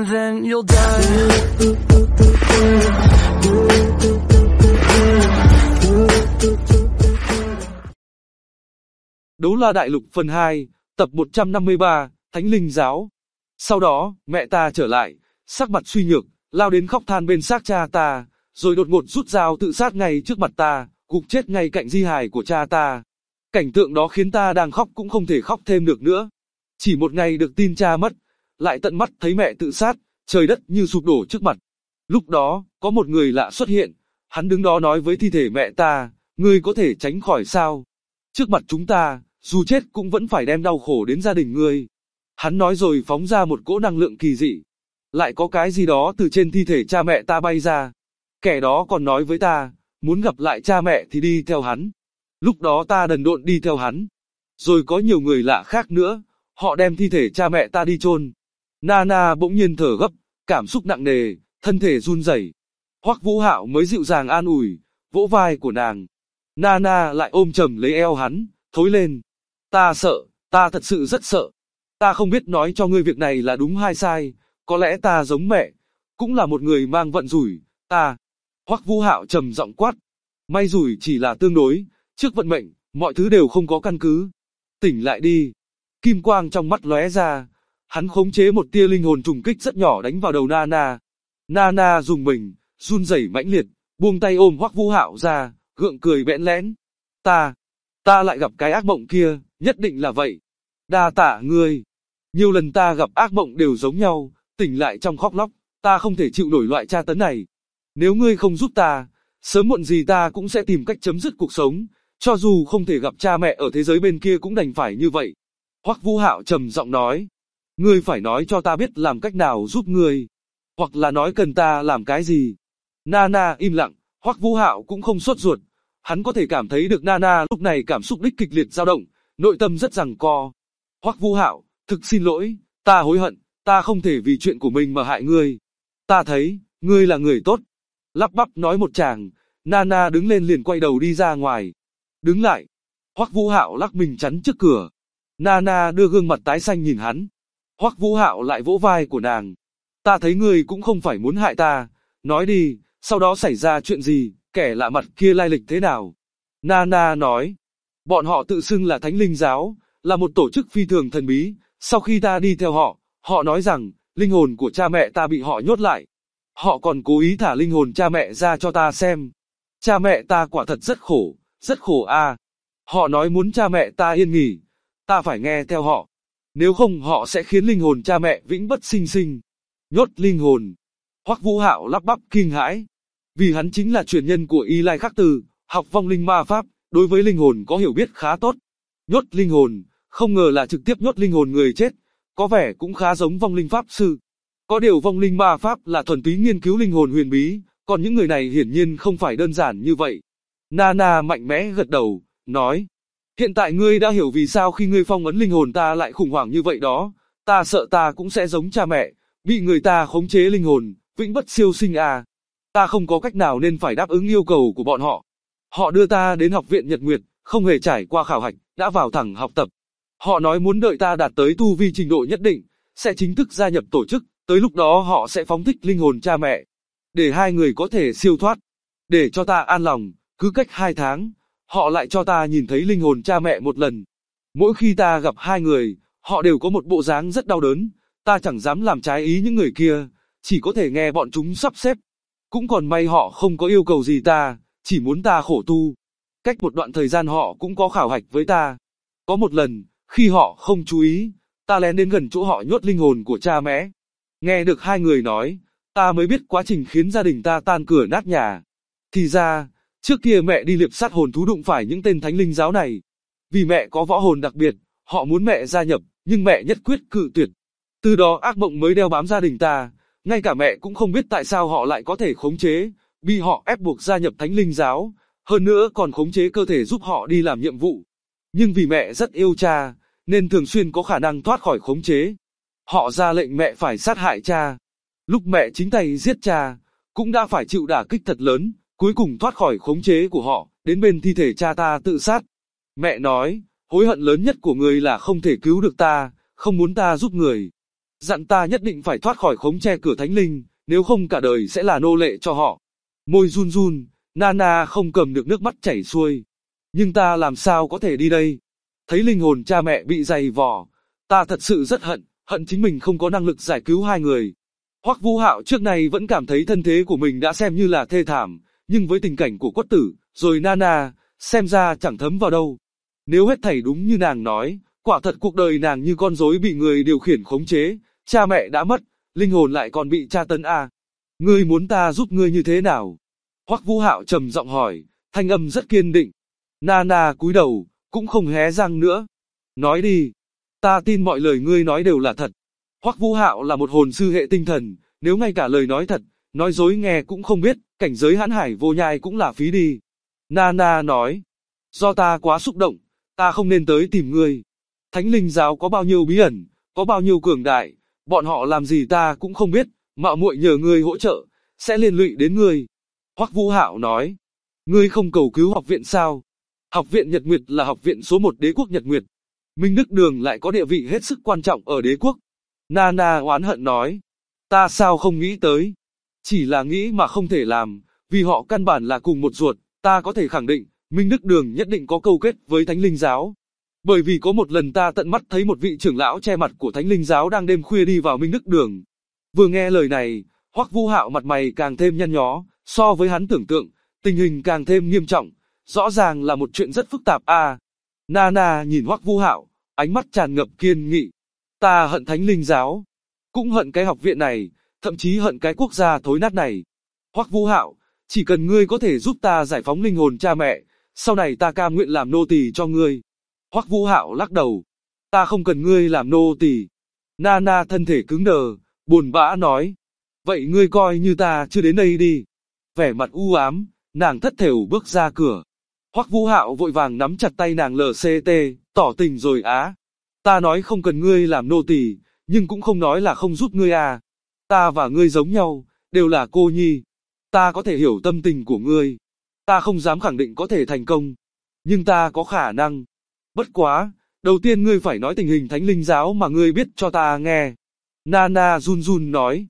and then you'll die. Đấu La Đại Lục phần 2, tập 153, Thánh Linh Giáo. Sau đó, mẹ ta trở lại, sắc mặt suy nhược, lao đến khóc than bên xác cha ta, rồi đột ngột rút dao tự sát ngay trước mặt ta, gục chết ngay cạnh di hài của cha ta. Cảnh tượng đó khiến ta đang khóc cũng không thể khóc thêm được nữa. Chỉ một ngày được tin cha mất, lại tận mắt thấy mẹ tự sát, trời đất như sụp đổ trước mặt. Lúc đó, có một người lạ xuất hiện, hắn đứng đó nói với thi thể mẹ ta, ngươi có thể tránh khỏi sao? Trước mặt chúng ta, dù chết cũng vẫn phải đem đau khổ đến gia đình ngươi. Hắn nói rồi phóng ra một cỗ năng lượng kỳ dị. Lại có cái gì đó từ trên thi thể cha mẹ ta bay ra. Kẻ đó còn nói với ta, muốn gặp lại cha mẹ thì đi theo hắn. Lúc đó ta đần độn đi theo hắn. Rồi có nhiều người lạ khác nữa, họ đem thi thể cha mẹ ta đi chôn. Nana bỗng nhiên thở gấp, cảm xúc nặng nề, thân thể run rẩy. Hoắc Vũ Hạo mới dịu dàng an ủi, vỗ vai của nàng. Nana lại ôm chầm lấy eo hắn, thối lên. Ta sợ, ta thật sự rất sợ. Ta không biết nói cho ngươi việc này là đúng hay sai, có lẽ ta giống mẹ, cũng là một người mang vận rủi, ta. Hoắc Vũ Hạo trầm giọng quát. May rủi chỉ là tương đối, trước vận mệnh, mọi thứ đều không có căn cứ. Tỉnh lại đi. Kim quang trong mắt lóe ra, hắn khống chế một tia linh hồn trùng kích rất nhỏ đánh vào đầu Nana. Nana dùng mình, run rẩy mãnh liệt, buông tay ôm Hoắc Vũ Hạo ra, gượng cười bẽn lẽn. Ta lại gặp cái ác mộng kia, nhất định là vậy. Đa tạ ngươi. Nhiều lần ta gặp ác mộng đều giống nhau, tỉnh lại trong khóc lóc, ta không thể chịu nổi loại tra tấn này. Nếu ngươi không giúp ta, sớm muộn gì ta cũng sẽ tìm cách chấm dứt cuộc sống, cho dù không thể gặp cha mẹ ở thế giới bên kia cũng đành phải như vậy. Hoắc Vũ Hạo trầm giọng nói, ngươi phải nói cho ta biết làm cách nào giúp ngươi, hoặc là nói cần ta làm cái gì. Nana im lặng, Hoắc Vũ Hạo cũng không sốt ruột, hắn có thể cảm thấy được Nana lúc này cảm xúc đích kịch liệt dao động, nội tâm rất giằng co. Hoắc Vũ Hạo, thực xin lỗi, ta hối hận, ta không thể vì chuyện của mình mà hại ngươi. Ta thấy, ngươi là người tốt. Lắp bắp nói một tràng, Nana đứng lên liền quay đầu đi ra ngoài. Đứng lại. Hoắc Vũ Hạo lắc mình chắn trước cửa. Nana đưa gương mặt tái xanh nhìn hắn. Hoắc Vũ Hạo lại vỗ vai của nàng. Ta thấy ngươi cũng không phải muốn hại ta, nói đi, sau đó xảy ra chuyện gì, kẻ lạ mặt kia lai lịch thế nào? Nana nói, bọn họ tự xưng là Thánh Linh Giáo, là một tổ chức phi thường thần bí, sau khi ta đi theo họ, họ nói rằng, linh hồn của cha mẹ ta bị họ nhốt lại. Họ còn cố ý thả linh hồn cha mẹ ra cho ta xem. Cha mẹ ta quả thật rất khổ à. Họ nói muốn cha mẹ ta yên nghỉ, ta phải nghe theo họ. Nếu không họ sẽ khiến linh hồn cha mẹ vĩnh bất sinh sinh. Nhốt linh hồn. Hoắc Vũ Hạo lắp bắp kinh hãi. Vì hắn chính là truyền nhân của Y Lai Khắc Từ, học vong linh ma pháp, đối với linh hồn có hiểu biết khá tốt. Nhốt linh hồn, không ngờ là trực tiếp nhốt linh hồn người chết, có vẻ cũng khá giống vong linh pháp sư. Có điều vong linh ma pháp là thuần túy nghiên cứu linh hồn huyền bí, còn những người này hiển nhiên không phải đơn giản như vậy. Nana mạnh mẽ gật đầu, nói, hiện tại ngươi đã hiểu vì sao khi ngươi phong ấn linh hồn ta lại khủng hoảng như vậy đó, ta sợ ta cũng sẽ giống cha mẹ, bị người ta khống chế linh hồn, vĩnh bất siêu sinh à. Ta không có cách nào nên phải đáp ứng yêu cầu của bọn họ. Họ đưa ta đến học viện Nhật Nguyệt, không hề trải qua khảo hạch, đã vào thẳng học tập. Họ nói muốn đợi ta đạt tới tu vi trình độ nhất định, sẽ chính thức gia nhập tổ chức, tới lúc đó họ sẽ phóng thích linh hồn cha mẹ, để hai người có thể siêu thoát. Để cho ta an lòng, cứ cách 2 tháng, họ lại cho ta nhìn thấy linh hồn cha mẹ một lần. Mỗi khi ta gặp hai người, họ đều có một bộ dáng rất đau đớn, ta chẳng dám làm trái ý những người kia, chỉ có thể nghe bọn chúng sắp xếp. Cũng còn may họ không có yêu cầu gì ta, chỉ muốn ta khổ tu. Cách một đoạn thời gian họ cũng có khảo hạch với ta. Có một lần, khi họ không chú ý, ta lén đến gần chỗ họ nhốt linh hồn của cha mẹ. Nghe được hai người nói, ta mới biết quá trình khiến gia đình ta tan cửa nát nhà. Thì ra, trước kia mẹ đi liệp sát hồn thú đụng phải những tên Thánh Linh Giáo này. Vì mẹ có võ hồn đặc biệt, họ muốn mẹ gia nhập, nhưng mẹ nhất quyết cự tuyệt. Từ đó ác mộng mới đeo bám gia đình ta, ngay cả mẹ cũng không biết tại sao họ lại có thể khống chế, bị họ ép buộc gia nhập Thánh Linh Giáo, hơn nữa còn khống chế cơ thể giúp họ đi làm nhiệm vụ. Nhưng vì mẹ rất yêu cha, nên thường xuyên có khả năng thoát khỏi khống chế. Họ ra lệnh mẹ phải sát hại cha. Lúc mẹ chính tay giết cha, cũng đã phải chịu đả kích thật lớn, cuối cùng thoát khỏi khống chế của họ, đến bên thi thể cha ta tự sát. Mẹ nói, hối hận lớn nhất của người là không thể cứu được ta, không muốn ta giúp người. dặn ta nhất định phải thoát khỏi khống che cửa thánh linh, nếu không cả đời sẽ là nô lệ cho họ. Môi run run, Nana không cầm được nước mắt chảy xuôi. Nhưng ta làm sao có thể đi đây? Thấy linh hồn cha mẹ bị dày vò, ta thật sự rất hận chính mình không có năng lực giải cứu hai người. Hoắc Vũ Hạo trước này vẫn cảm thấy thân thế của mình đã xem như là thê thảm, nhưng với tình cảnh của Quất Tử, rồi Nana, xem ra chẳng thấm vào đâu. Nếu hết thảy đúng như nàng nói, quả thật cuộc đời nàng như con rối bị người điều khiển khống chế, cha mẹ đã mất, linh hồn lại còn bị tra tấn à. Ngươi muốn ta giúp ngươi như thế nào? Hoắc Vũ Hạo trầm giọng hỏi, thanh âm rất kiên định. Nana cúi đầu, cũng không hé răng nữa. Nói đi, ta tin mọi lời ngươi nói đều là thật. Hoắc Vũ Hạo là một hồn sư hệ tinh thần, nếu ngay cả lời nói thật, nói dối nghe cũng không biết, cảnh giới hãn hải vô nhai cũng là phí đi. Nana nói, do ta quá xúc động, ta không nên tới tìm ngươi. Thánh linh giáo có bao nhiêu bí ẩn, có bao nhiêu cường đại, bọn họ làm gì ta cũng không biết, mạo muội nhờ ngươi hỗ trợ, sẽ liên lụy đến ngươi. Hoắc Vũ Hạo nói, ngươi không cầu cứu học viện sao? Học viện Nhật Nguyệt là học viện số 1 đế quốc Nhật Nguyệt. Minh Đức Đường lại có địa vị hết sức quan trọng ở đế quốc. Nana oán hận nói, ta sao không nghĩ tới? Chỉ là nghĩ mà không thể làm, vì họ căn bản là cùng một ruột, ta có thể khẳng định, Minh Đức Đường nhất định có câu kết với Thánh Linh Giáo. Bởi vì có một lần ta tận mắt thấy một vị trưởng lão che mặt của Thánh Linh Giáo đang đêm khuya đi vào Minh Đức Đường. Vừa nghe lời này, Hoắc Vũ Hạo mặt mày càng thêm nhăn nhó, so với hắn tưởng tượng, tình hình càng thêm nghiêm trọng, rõ ràng là một chuyện rất phức tạp à. Nana nhìn Hoắc Vũ Hạo, ánh mắt tràn ngập kiên nghị. Ta hận Thánh Linh Giáo, cũng hận cái học viện này, thậm chí hận cái quốc gia thối nát này. Hoắc Vũ Hạo, chỉ cần ngươi có thể giúp ta giải phóng linh hồn cha mẹ, sau này ta cam nguyện làm nô tỳ cho ngươi. Hoắc Vũ Hạo lắc đầu, ta không cần ngươi làm nô tỳ. Nana thân thể cứng đờ, buồn bã nói, vậy ngươi coi như ta chưa đến đây đi. Vẻ mặt u ám, nàng thất thểu bước ra cửa. Hoắc Vũ Hạo vội vàng nắm chặt tay nàng LCT, tỏ tình rồi á. Ta nói không cần ngươi làm nô tỳ, nhưng cũng không nói là không giúp ngươi à. Ta và ngươi giống nhau, đều là cô nhi. Ta có thể hiểu tâm tình của ngươi. Ta không dám khẳng định có thể thành công, nhưng ta có khả năng. Bất quá, đầu tiên ngươi phải nói tình hình Thánh Linh Giáo mà ngươi biết cho ta nghe. Nana run run nói,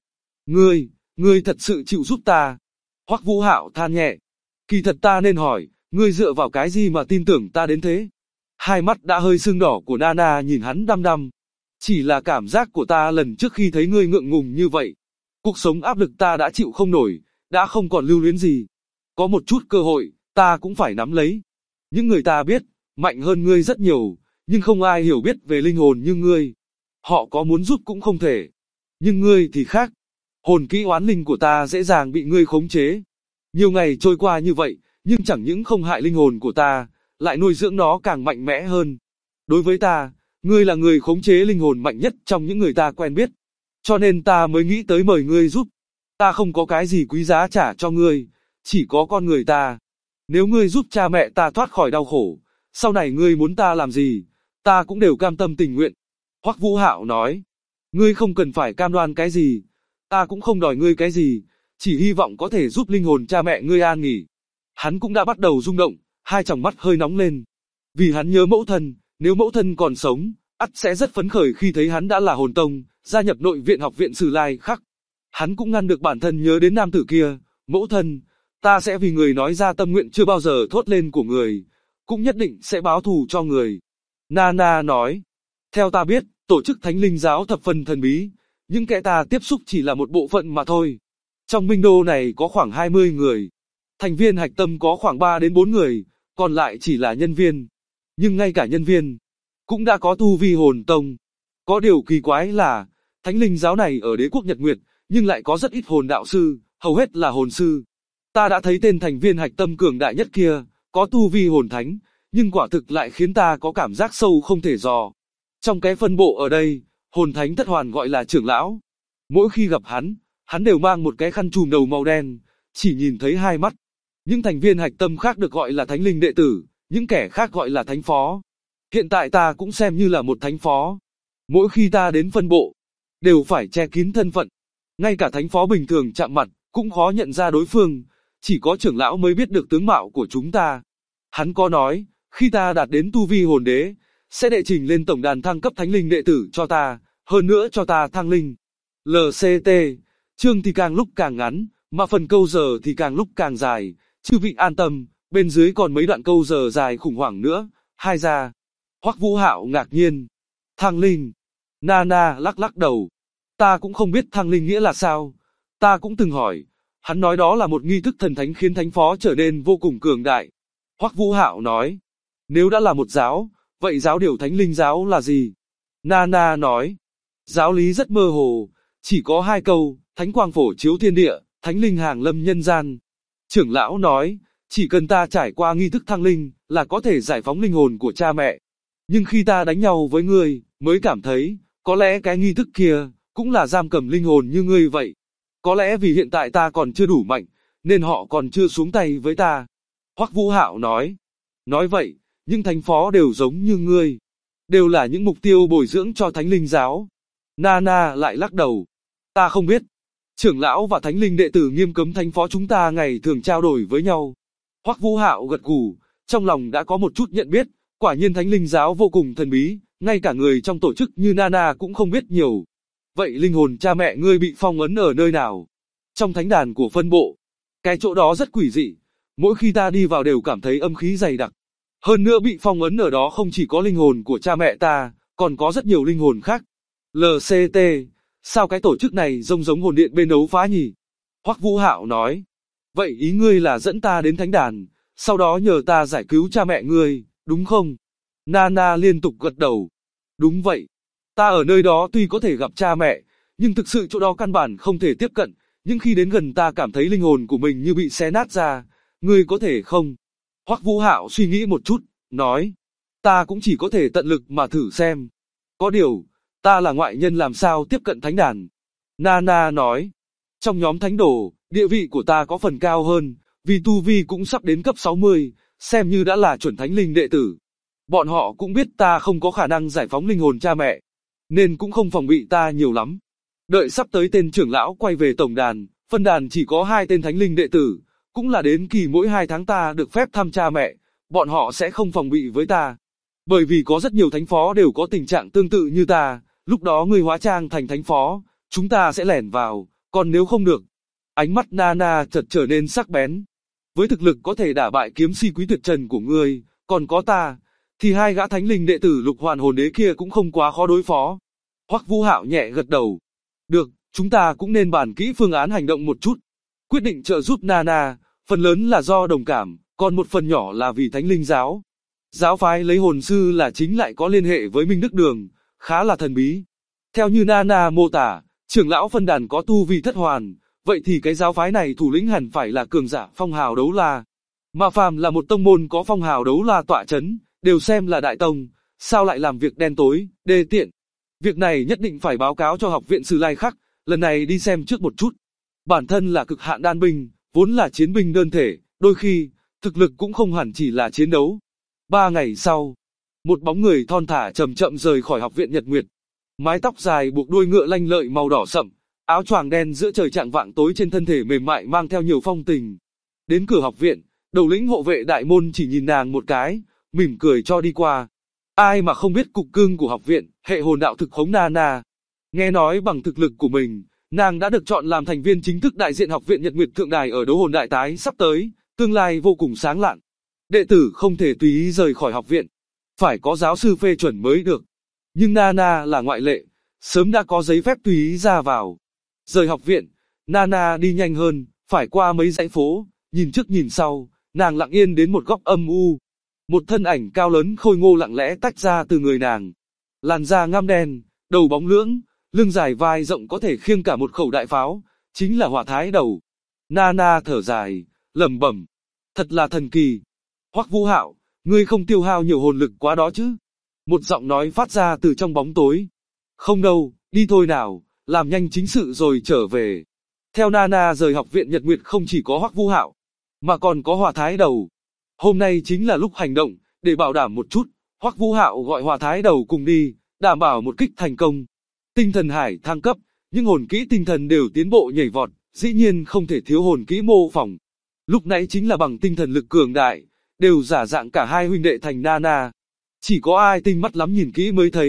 ngươi thật sự chịu giúp ta. Hoắc Vũ Hạo than nhẹ, kỳ thật ta nên hỏi, ngươi dựa vào cái gì mà tin tưởng ta đến thế? Hai mắt đã hơi sưng đỏ của Nana nhìn hắn đăm đăm. Chỉ là cảm giác của ta lần trước khi thấy ngươi ngượng ngùng như vậy. Cuộc sống áp lực ta đã chịu không nổi, đã không còn lưu luyến gì. Có một chút cơ hội, ta cũng phải nắm lấy. Những người ta biết, mạnh hơn ngươi rất nhiều, nhưng không ai hiểu biết về linh hồn như ngươi. Họ có muốn giúp cũng không thể. Nhưng ngươi thì khác. Hồn kỹ oán linh của ta dễ dàng bị ngươi khống chế. Nhiều ngày trôi qua như vậy, nhưng chẳng những không hại linh hồn của ta, lại nuôi dưỡng nó càng mạnh mẽ hơn. Đối với ta, ngươi là người khống chế linh hồn mạnh nhất trong những người ta quen biết. Cho nên ta mới nghĩ tới mời ngươi giúp. Ta không có cái gì quý giá trả cho ngươi, chỉ có con người ta. Nếu ngươi giúp cha mẹ ta thoát khỏi đau khổ, sau này ngươi muốn ta làm gì, ta cũng đều cam tâm tình nguyện. Hoắc Vũ Hạo nói, ngươi không cần phải cam đoan cái gì, ta cũng không đòi ngươi cái gì, chỉ hy vọng có thể giúp linh hồn cha mẹ ngươi an nghỉ. Hắn cũng đã bắt đầu rung động, hai tròng mắt hơi nóng lên. Vì hắn nhớ mẫu thân, nếu mẫu thân còn sống, ắt sẽ rất phấn khởi khi thấy hắn đã là hồn tông, gia nhập nội viện học viện Sử Lai Khắc. Hắn cũng ngăn được bản thân nhớ đến nam tử kia, mẫu thân, ta sẽ vì người nói ra tâm nguyện chưa bao giờ thốt lên của người, cũng nhất định sẽ báo thù cho người. Nana nói, theo ta biết, tổ chức Thánh Linh Giáo thập phần thần bí, những kẻ ta tiếp xúc chỉ là một bộ phận mà thôi. Trong Minh Đô này có khoảng 20 người, thành viên hạch tâm có khoảng 3 đến 4 người, còn lại chỉ là nhân viên. Nhưng ngay cả nhân viên, cũng đã có tu vi hồn tông. Có điều kỳ quái là, Thánh Linh Giáo này ở đế quốc Nhật Nguyệt, nhưng lại có rất ít hồn đạo sư, hầu hết là hồn sư. Ta đã thấy tên thành viên hạch tâm cường đại nhất kia, có tu vi hồn thánh, nhưng quả thực lại khiến ta có cảm giác sâu không thể dò. Trong cái phân bộ ở đây, hồn thánh thất hoàn gọi là trưởng lão. Mỗi khi gặp hắn đều mang một cái khăn trùm đầu màu đen, chỉ nhìn thấy hai mắt. Những thành viên hạch tâm khác được gọi là thánh linh đệ tử, những kẻ khác gọi là thánh phó. Hiện tại ta cũng xem như là một thánh phó. Mỗi khi ta đến phân bộ, đều phải che kín thân phận. Ngay cả thánh phó bình thường chạm mặt, cũng khó nhận ra đối phương, chỉ có trưởng lão mới biết được tướng mạo của chúng ta. Hắn có nói, khi ta đạt đến tu vi hồn đế, sẽ đệ trình lên tổng đàn thăng cấp thánh linh đệ tử cho ta, hơn nữa cho ta thang linh. LCT, chương thì càng lúc càng ngắn, mà phần câu giờ thì càng lúc càng dài, chư vị an tâm, bên dưới còn mấy đoạn câu giờ dài khủng hoảng nữa, hai ra. Hoắc Vũ Hạo ngạc nhiên. Thang linh. Nana lắc lắc đầu. Ta cũng không biết thang linh nghĩa là sao. Ta cũng từng hỏi. Hắn nói đó là một nghi thức thần thánh khiến thánh phó trở nên vô cùng cường đại. Hoắc Vũ Hạo nói. Nếu đã là một giáo, vậy giáo điều thánh linh giáo là gì? Nana nói. Giáo lý rất mơ hồ, chỉ có hai câu, thánh quang phổ chiếu thiên địa, thánh linh hàng lâm nhân gian. Trưởng lão nói, chỉ cần ta trải qua nghi thức thăng linh, là có thể giải phóng linh hồn của cha mẹ. Nhưng khi ta đánh nhau với ngươi, mới cảm thấy, có lẽ cái nghi thức kia, cũng là giam cầm linh hồn như ngươi vậy. Có lẽ vì hiện tại ta còn chưa đủ mạnh, nên họ còn chưa xuống tay với ta. Hoắc Vũ Hạo nói. Nói vậy, những thánh phó đều giống như ngươi. Đều là những mục tiêu bồi dưỡng cho thánh linh giáo. Nana lại lắc đầu. Ta không biết. Trưởng lão và thánh linh đệ tử nghiêm cấm thánh phó chúng ta ngày thường trao đổi với nhau. Hoắc Vũ Hạo gật gù, trong lòng đã có một chút nhận biết, quả nhiên thánh linh giáo vô cùng thần bí, ngay cả người trong tổ chức như Nana cũng không biết nhiều. Vậy linh hồn cha mẹ ngươi bị phong ấn ở nơi nào? Trong thánh đàn của phân bộ. Cái chỗ đó rất quỷ dị, mỗi khi ta đi vào đều cảm thấy âm khí dày đặc. Hơn nữa bị phong ấn ở đó không chỉ có linh hồn của cha mẹ ta, còn có rất nhiều linh hồn khác. LCT, sao cái tổ chức này giống hồn điện bên đấu phá nhỉ? Hoắc Vũ Hạo nói. Vậy ý ngươi là dẫn ta đến thánh đàn, sau đó nhờ ta giải cứu cha mẹ ngươi, đúng không? Nana liên tục gật đầu. Đúng vậy. Ta ở nơi đó tuy có thể gặp cha mẹ, nhưng thực sự chỗ đó căn bản không thể tiếp cận, nhưng khi đến gần ta cảm thấy linh hồn của mình như bị xé nát ra, ngươi có thể không? Hoắc Vũ Hạo suy nghĩ một chút, nói. Ta cũng chỉ có thể tận lực mà thử xem. Có điều, ta là ngoại nhân làm sao tiếp cận thánh đàn? Nana nói. Trong nhóm thánh đồ, địa vị của ta có phần cao hơn, vì tu vi cũng sắp đến cấp 60, xem như đã là chuẩn thánh linh đệ tử. Bọn họ cũng biết ta không có khả năng giải phóng linh hồn cha mẹ, nên cũng không phòng bị ta nhiều lắm. Đợi sắp tới tên trưởng lão quay về tổng đàn, phân đàn chỉ có 2 tên thánh linh đệ tử, cũng là đến kỳ mỗi 2 tháng ta được phép thăm cha mẹ, bọn họ sẽ không phòng bị với ta. Bởi vì có rất nhiều thánh phó đều có tình trạng tương tự như ta, lúc đó người hóa trang thành thánh phó, chúng ta sẽ lẻn vào, còn nếu không được. Ánh mắt Nana chợt trở nên sắc bén. Với thực lực có thể đả bại kiếm si quý tuyệt trần của ngươi, còn có ta, thì 2 gã thánh linh đệ tử lục hoàn hồn đế kia cũng không quá khó đối phó. Hoắc Vũ Hạo nhẹ gật đầu. Được, chúng ta cũng nên bàn kỹ phương án hành động một chút. Quyết định trợ giúp Nana, phần lớn là do đồng cảm, còn một phần nhỏ là vì thánh linh giáo. Giáo phái lấy hồn sư là chính lại có liên hệ với Minh Đức Đường, khá là thần bí. Theo như Nana mô tả, trưởng lão phân đàn có tu vi thất hoàn, vậy thì cái giáo phái này thủ lĩnh hẳn phải là cường giả phong hào đấu la. Mà phàm là một tông môn có phong hào đấu la tọa chấn, đều xem là đại tông, sao lại làm việc đen tối, đê tiện. Việc này nhất định phải báo cáo cho học viện Sử Lai Khắc, lần này đi xem trước một chút. Bản thân là cực hạn đan binh, vốn là chiến binh đơn thể, đôi khi, thực lực cũng không hẳn chỉ là chiến đấu. 3 ngày sau, một bóng người thon thả chậm chậm rời khỏi học viện Nhật Nguyệt. Mái tóc dài buộc đuôi ngựa lanh lợi màu đỏ sậm, áo choàng đen giữa trời chạng vạng tối trên thân thể mềm mại mang theo nhiều phong tình. Đến cửa học viện, đầu lĩnh hộ vệ đại môn chỉ nhìn nàng một cái, mỉm cười cho đi qua. Ai mà không biết cục cưng của học viện, hệ hồn đạo thực khống Nana. Nghe nói bằng thực lực của mình, nàng đã được chọn làm thành viên chính thức đại diện học viện Nhật Nguyệt Thượng Đài ở đấu hồn đại tái sắp tới, tương lai vô cùng sáng lạn. Đệ tử không thể tùy ý rời khỏi học viện, phải có giáo sư phê chuẩn mới được. Nhưng Nana là ngoại lệ, sớm đã có giấy phép tùy ý ra vào. Rời học viện, Nana đi nhanh hơn, phải qua mấy dãy phố, nhìn trước nhìn sau, nàng lặng yên đến một góc âm u. Một thân ảnh cao lớn khôi ngô lặng lẽ tách ra từ người nàng. Làn da ngăm đen, đầu bóng lưỡng, lưng dài vai rộng có thể khiêng cả một khẩu đại pháo, chính là Hỏa Thái Đầu. Nana thở dài, lẩm bẩm, thật là thần kỳ. Hoắc Vũ Hạo, ngươi không tiêu hao nhiều hồn lực quá đó chứ? Một giọng nói phát ra từ trong bóng tối. Không đâu, đi thôi nào, làm nhanh chính sự rồi trở về. Theo Nana rời học viện Nhật Nguyệt không chỉ có Hoắc Vũ Hạo, mà còn có Hỏa Thái Đầu. Hôm nay chính là lúc hành động, để bảo đảm một chút, Hoắc Vũ Hạo gọi Hỏa Thái Đầu cùng đi, đảm bảo một kích thành công. Tinh thần hải thăng cấp, những hồn kỹ tinh thần đều tiến bộ nhảy vọt, dĩ nhiên không thể thiếu hồn kỹ mô phỏng. Lúc nãy chính là bằng tinh thần lực cường đại, đều giả dạng cả hai huynh đệ thành Nana. Chỉ có ai tinh mắt lắm nhìn kỹ mới thấy,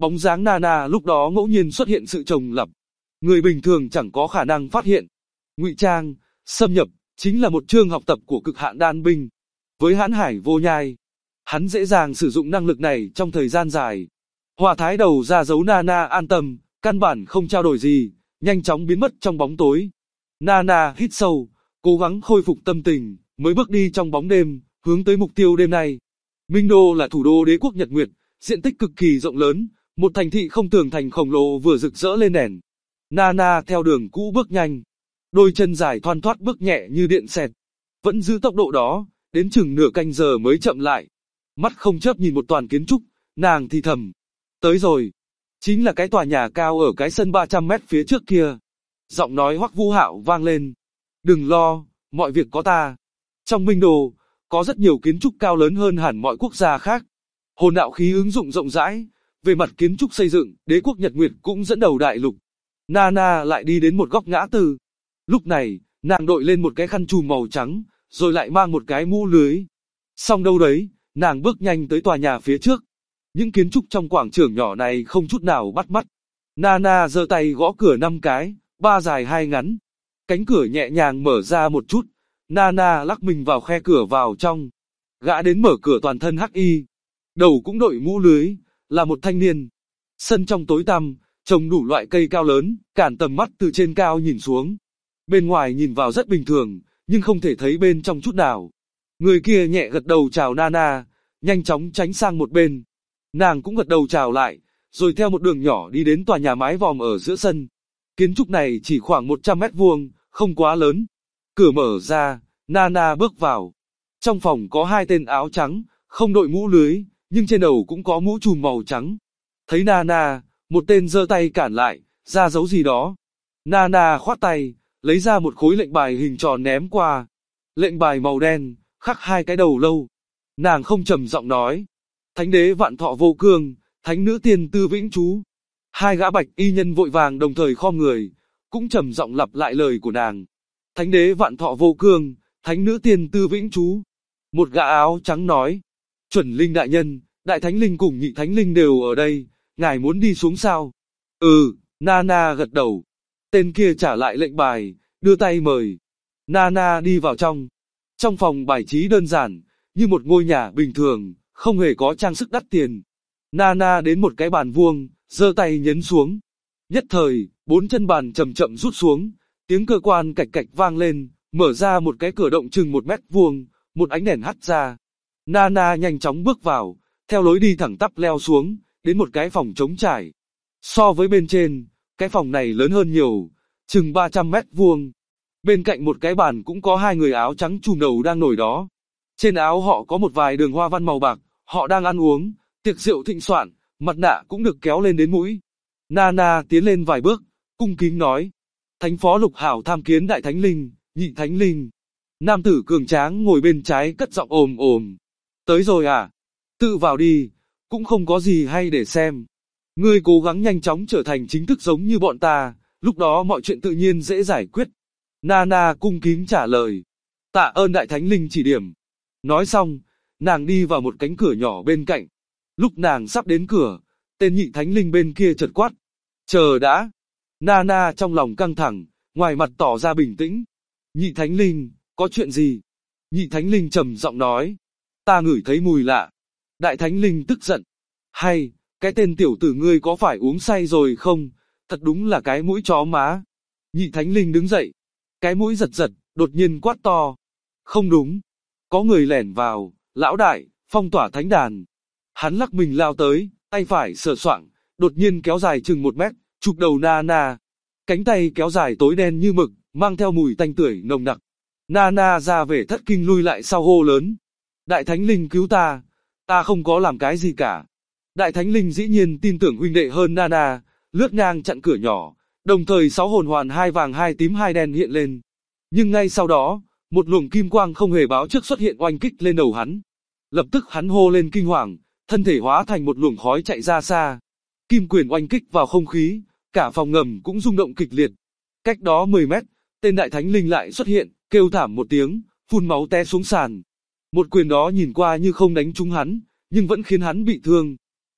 Bóng dáng Nana lúc đó ngẫu nhiên xuất hiện sự trùng lặp. Người bình thường chẳng có khả năng phát hiện. Ngụy trang, xâm nhập, chính là một chương học tập của cực hạn đan binh. Với hãn hải vô nhai, hắn dễ dàng sử dụng năng lực này trong thời gian dài. Hỏa Thái đầu ra dấu Nana an tâm, căn bản không trao đổi gì, nhanh chóng biến mất trong bóng tối. Nana hít sâu, cố gắng khôi phục tâm tình, mới bước đi trong bóng đêm, hướng tới mục tiêu đêm nay. Minh Đô là thủ đô đế quốc Nhật Nguyệt, diện tích cực kỳ rộng lớn, một thành thị không tường thành khổng lồ vừa rực rỡ lên đèn. Nana theo đường cũ bước nhanh, đôi chân dài thoăn thoắt bước nhẹ như điện xẹt, vẫn giữ tốc độ đó, đến chừng nửa canh giờ mới chậm lại. Mắt không chớp nhìn một toàn kiến trúc, nàng thì thầm, tới rồi, chính là cái tòa nhà cao ở cái sân 300 mét phía trước kia. Giọng nói Hoắc Vũ Hạo vang lên, đừng lo, mọi việc có ta. Trong Minh Đô, có rất nhiều kiến trúc cao lớn hơn hẳn mọi quốc gia khác. Hồn đạo khí ứng dụng rộng rãi, về mặt kiến trúc xây dựng, đế quốc Nhật Nguyệt cũng dẫn đầu đại lục. Nana lại đi đến một góc ngã tư. Lúc này, nàng đội lên một cái khăn trùm màu trắng, rồi lại mang một cái mũ lưới. Xong đâu đấy, nàng bước nhanh tới tòa nhà phía trước. Những kiến trúc trong quảng trường nhỏ này không chút nào bắt mắt. Nana giơ tay gõ cửa 5 cái, 3 dài 2 ngắn. Cánh cửa nhẹ nhàng mở ra một chút. Nana lắc mình vào khe cửa vào trong. Gã đến mở cửa toàn thân hắc y, đầu cũng đội mũ lưới, là một thanh niên. Sân trong tối tăm, trồng đủ loại cây cao lớn, cản tầm mắt từ trên cao nhìn xuống. Bên ngoài nhìn vào rất bình thường, nhưng không thể thấy bên trong chút nào. Người kia nhẹ gật đầu chào Nana, nhanh chóng tránh sang một bên. Nàng cũng gật đầu chào lại, rồi theo một đường nhỏ đi đến tòa nhà mái vòm ở giữa sân. Kiến trúc này chỉ khoảng 100 mét vuông, không quá lớn. Cửa mở ra, Nana bước vào. Trong phòng có 2 tên áo trắng, không đội mũ lưới, nhưng trên đầu cũng có mũ trùm màu trắng. Thấy Nana, một tên giơ tay cản lại, ra dấu gì đó. Nana khoát tay, lấy ra một khối lệnh bài hình tròn ném qua. Lệnh bài màu đen, khắc 2 cái đầu lâu. Nàng không trầm giọng nói, Thánh đế Vạn Thọ Vô Cương, Thánh nữ Tiên Tư Vĩnh Chú. 2 gã bạch y nhân vội vàng đồng thời khom người, cũng trầm giọng lặp lại lời của nàng. Thánh đế Vạn Thọ Vô Cương, Thánh nữ Tiên Tư Vĩnh Chú. Một gã áo trắng nói, Chuẩn Linh đại nhân, Đại Thánh Linh cùng Nhị Thánh Linh đều ở đây, ngài muốn đi xuống sao? Ừ, Nana gật đầu. Tên kia trả lại lệnh bài, đưa tay mời. Nana đi vào trong. Trong phòng bài trí đơn giản, như một ngôi nhà bình thường, không hề có trang sức đắt tiền. Nana đến một cái bàn vuông, giơ tay nhấn xuống. Nhất thời, 4 chân bàn chậm chậm rút xuống, tiếng cơ quan cạch cạch vang lên, mở ra một cái cửa động chừng 1 mét vuông, một ánh đèn hắt ra. Nana nhanh chóng bước vào, theo lối đi thẳng tắp leo xuống, đến một cái phòng trống trải. So với bên trên, cái phòng này lớn hơn nhiều, chừng 300 mét vuông. Bên cạnh một cái bàn cũng có 2 người áo trắng trùm đầu đang ngồi đó. Trên áo họ có một vài đường hoa văn màu bạc, họ đang ăn uống, tiệc rượu thịnh soạn, mặt nạ cũng được kéo lên đến mũi. Nana tiến lên vài bước, cung kính nói, Thánh phó Lục Hảo tham kiến Đại Thánh Linh, Nhị Thánh Linh. Nam tử cường tráng ngồi bên trái cất giọng ồm ồm. Tới rồi à? Tự vào đi, cũng không có gì hay để xem. Ngươi cố gắng nhanh chóng trở thành chính thức giống như bọn ta, lúc đó mọi chuyện tự nhiên dễ giải quyết. Nana cung kính trả lời. Tạ ơn Đại Thánh Linh chỉ điểm. Nói xong, nàng đi vào một cánh cửa nhỏ bên cạnh. Lúc nàng sắp đến cửa, tên Nhị Thánh Linh bên kia chợt quát. Chờ đã. Nana trong lòng căng thẳng, ngoài mặt tỏ ra bình tĩnh. Nhị Thánh Linh, có chuyện gì? Nhị Thánh Linh trầm giọng nói. Ta ngửi thấy mùi lạ. Đại Thánh Linh tức giận. Hay, cái tên tiểu tử ngươi có phải uống say rồi không? Thật đúng là cái mũi chó má. Nhị Thánh Linh đứng dậy. Cái mũi giật giật, đột nhiên quát to. Không đúng. Có người lẻn vào, lão đại, phong tỏa thánh đàn. Hắn lắc mình lao tới, tay phải sờ soạng, đột nhiên kéo dài chừng 1 mét, chụp đầu Nana. Cánh tay kéo dài tối đen như mực, mang theo mùi tanh tưởi nồng nặc. Nana ra vẻ thất kinh lui lại sau hô lớn. Đại Thánh Linh cứu ta, ta không có làm cái gì cả. Đại Thánh Linh dĩ nhiên tin tưởng huynh đệ hơn Nana, lướt ngang chặn cửa nhỏ, đồng thời 6 hồn hoàn 2 vàng 2 tím 2 đen hiện lên. Nhưng ngay sau đó, một luồng kim quang không hề báo trước xuất hiện oanh kích lên đầu hắn. Lập tức hắn hô lên kinh hoàng, thân thể hóa thành một luồng khói chạy ra xa. Kim quyền oanh kích vào không khí, cả phòng ngầm cũng rung động kịch liệt. Cách đó 10 mét, tên Đại Thánh Linh lại xuất hiện, kêu thảm một tiếng, phun máu té xuống sàn. Một quyền đó nhìn qua như không đánh trúng hắn, nhưng vẫn khiến hắn bị thương.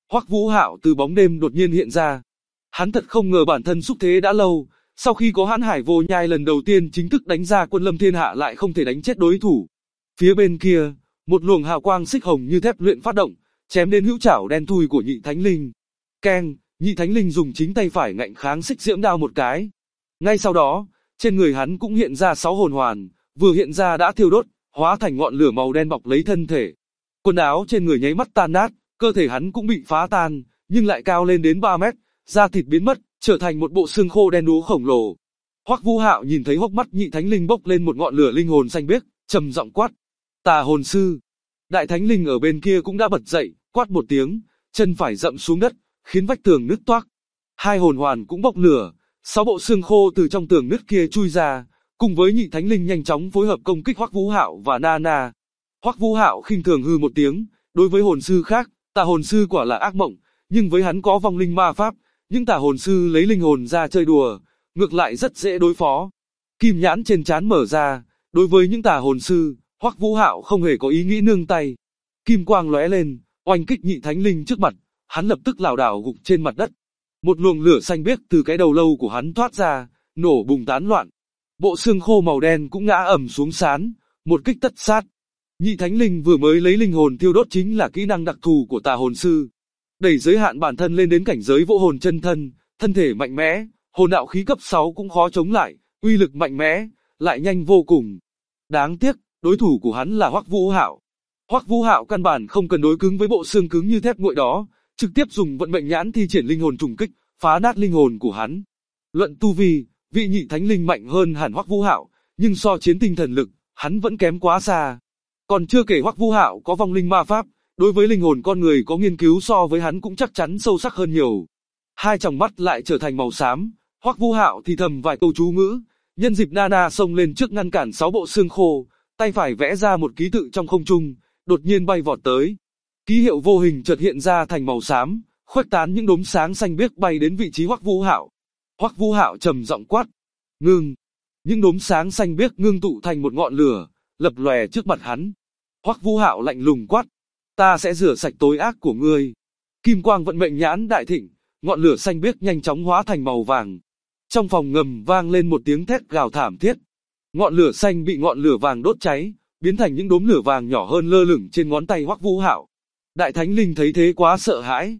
Hoắc Vũ Hạo từ bóng đêm đột nhiên hiện ra. Hắn thật không ngờ bản thân xúc thế đã lâu, sau khi có Hãn Hải Vô Nhai lần đầu tiên chính thức đánh ra quân lâm thiên hạ lại không thể đánh chết đối thủ. Phía bên kia, một luồng hào quang xích hồng như thép luyện phát động, chém đến hữu chảo đen thui của Nhị Thánh Linh. Keng, Nhị Thánh Linh dùng chính tay phải ngạnh kháng xích diễm đao một cái. Ngay sau đó, trên người hắn cũng hiện ra 6 hồn hoàn, vừa hiện ra đã thiêu đốt, hóa thành ngọn lửa màu đen bọc lấy thân thể. Quần áo trên người nháy mắt tan nát, cơ thể hắn cũng bị phá tan, nhưng lại cao lên đến 3 mét, da thịt biến mất, trở thành một bộ xương khô đen đúa khổng lồ. Hoắc Vũ Hạo nhìn thấy hốc mắt Nhị Thánh Linh bốc lên một ngọn lửa linh hồn xanh biếc, trầm giọng quát: "Tà hồn sư!" Đại Thánh Linh ở bên kia cũng đã bật dậy, quát một tiếng, chân phải dậm xuống đất, khiến vách tường nứt toác. 2 hồn hoàn cũng bốc lửa, 6 bộ xương khô từ trong tường nứt kia chui ra, cùng với Nhị Thánh Linh nhanh chóng phối hợp công kích Hoắc Vũ Hạo và Nana. Hoắc Vũ Hạo khinh thường hừ một tiếng, đối với hồn sư khác, tà hồn sư quả là ác mộng, nhưng với hắn có vong linh ma pháp, những tà hồn sư lấy linh hồn ra chơi đùa, ngược lại rất dễ đối phó. Kim nhãn trên trán mở ra, đối với những tà hồn sư, Hoắc Vũ Hạo không hề có ý nghĩ nương tay. Kim quang lóe lên, oanh kích Nhị Thánh Linh trước mặt, hắn lập tức lảo đảo gục trên mặt đất. Một luồng lửa xanh biếc từ cái đầu lâu của hắn thoát ra, nổ bùng tán loạn. Bộ xương khô màu đen cũng ngã ầm xuống sán, một kích tất sát. Nhị Thánh Linh vừa mới lấy linh hồn thiêu đốt chính là kỹ năng đặc thù của tà hồn sư. Đẩy giới hạn bản thân lên đến cảnh giới vỗ hồn chân thân, thân thể mạnh mẽ, hồn đạo khí cấp 6 cũng khó chống lại, uy lực mạnh mẽ, lại nhanh vô cùng. Đáng tiếc, đối thủ của hắn là Hoắc Vũ Hạo. Hoắc Vũ Hạo căn bản không cần đối cứng với bộ xương cứng như thép nguội đó, trực tiếp dùng vận mệnh nhãn thi triển linh hồn trùng kích, phá nát linh hồn của hắn. Luận tu vi, vị Nhị Thánh Linh mạnh hơn hẳn Hoắc Vũ Hạo, nhưng so chiến tinh thần lực, hắn vẫn kém quá xa. Còn chưa kể Hoắc Vũ Hạo có vong linh ma pháp, đối với linh hồn con người có nghiên cứu so với hắn cũng chắc chắn sâu sắc hơn nhiều. Hai tròng mắt lại trở thành màu xám, Hoắc Vũ Hạo thì thầm vài câu chú ngữ, nhân dịp Nana xông lên trước ngăn cản 6 bộ xương khô, tay phải vẽ ra một ký tự trong không trung, đột nhiên bay vọt tới. Ký hiệu vô hình chợt hiện ra thành màu xám, khuếch tán những đốm sáng xanh biếc bay đến vị trí Hoắc Vũ Hạo. Hoắc Vũ Hạo trầm giọng quát: "Ngưng!" Những đốm sáng xanh biếc ngưng tụ thành một ngọn lửa, lập lòe trước mặt hắn. Hoắc Vũ Hạo lạnh lùng quát: "Ta sẽ rửa sạch tối ác của ngươi." Kim quang vận mệnh nhãn đại thịnh, ngọn lửa xanh biếc nhanh chóng hóa thành màu vàng. Trong phòng ngầm vang lên một tiếng thét gào thảm thiết. Ngọn lửa xanh bị ngọn lửa vàng đốt cháy, biến thành những đốm lửa vàng nhỏ hơn lơ lửng trên ngón tay Hoắc Vũ Hạo. Đại Thánh Linh thấy thế quá sợ hãi.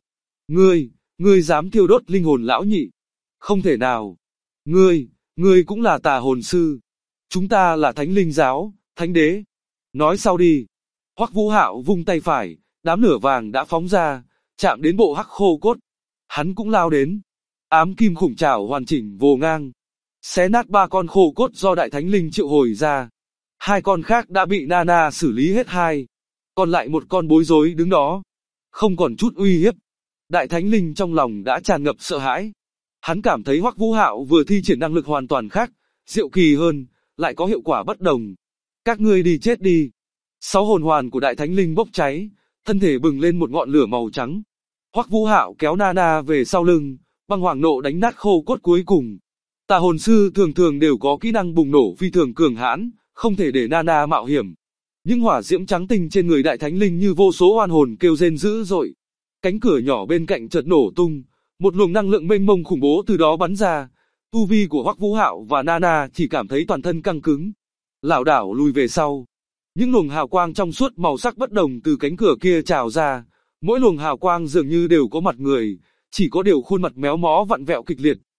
Ngươi dám thiêu đốt linh hồn lão nhị? Không thể nào. Ngươi cũng là tà hồn sư. Chúng ta là Thánh Linh giáo, Thánh Đế. Nói sau đi. Hoắc Vũ Hạo vung tay phải, đám lửa vàng đã phóng ra, chạm đến bộ hắc khô cốt. Hắn cũng lao đến. Ám kim khủng trảo hoàn chỉnh vồ ngang, xé nát 3 con khô cốt do Đại Thánh Linh triệu hồi ra. 2 con khác đã bị Nana xử lý hết 2. Còn lại một con bối rối đứng đó, không còn chút uy hiếp. Đại Thánh Linh trong lòng đã tràn ngập sợ hãi. Hắn cảm thấy Hoắc Vũ Hạo vừa thi triển năng lực hoàn toàn khác, diệu kỳ hơn, lại có hiệu quả bất đồng. Các ngươi đi chết đi. 6 hồn hoàn của Đại Thánh Linh bốc cháy, thân thể bừng lên một ngọn lửa màu trắng. Hoắc Vũ Hạo kéo Nana về sau lưng, băng hoàng nộ đánh nát khô cốt cuối cùng. Tà hồn sư thường thường đều có kỹ năng bùng nổ phi thường cường hãn, không thể để Nana mạo hiểm. Nhưng hỏa diễm trắng tinh trên người Đại Thánh Linh như vô số oan hồn kêu rên dữ dội. Cánh cửa nhỏ bên cạnh chợt nổ tung, một luồng năng lượng mênh mông khủng bố từ đó bắn ra. Tu vi của Hoắc Vũ Hạo và Nana chỉ cảm thấy toàn thân căng cứng, lảo đảo lùi về sau. Những luồng hào quang trong suốt màu sắc bất đồng từ cánh cửa kia trào ra, mỗi luồng hào quang dường như đều có mặt người, chỉ có điều khuôn mặt méo mó vặn vẹo kịch liệt,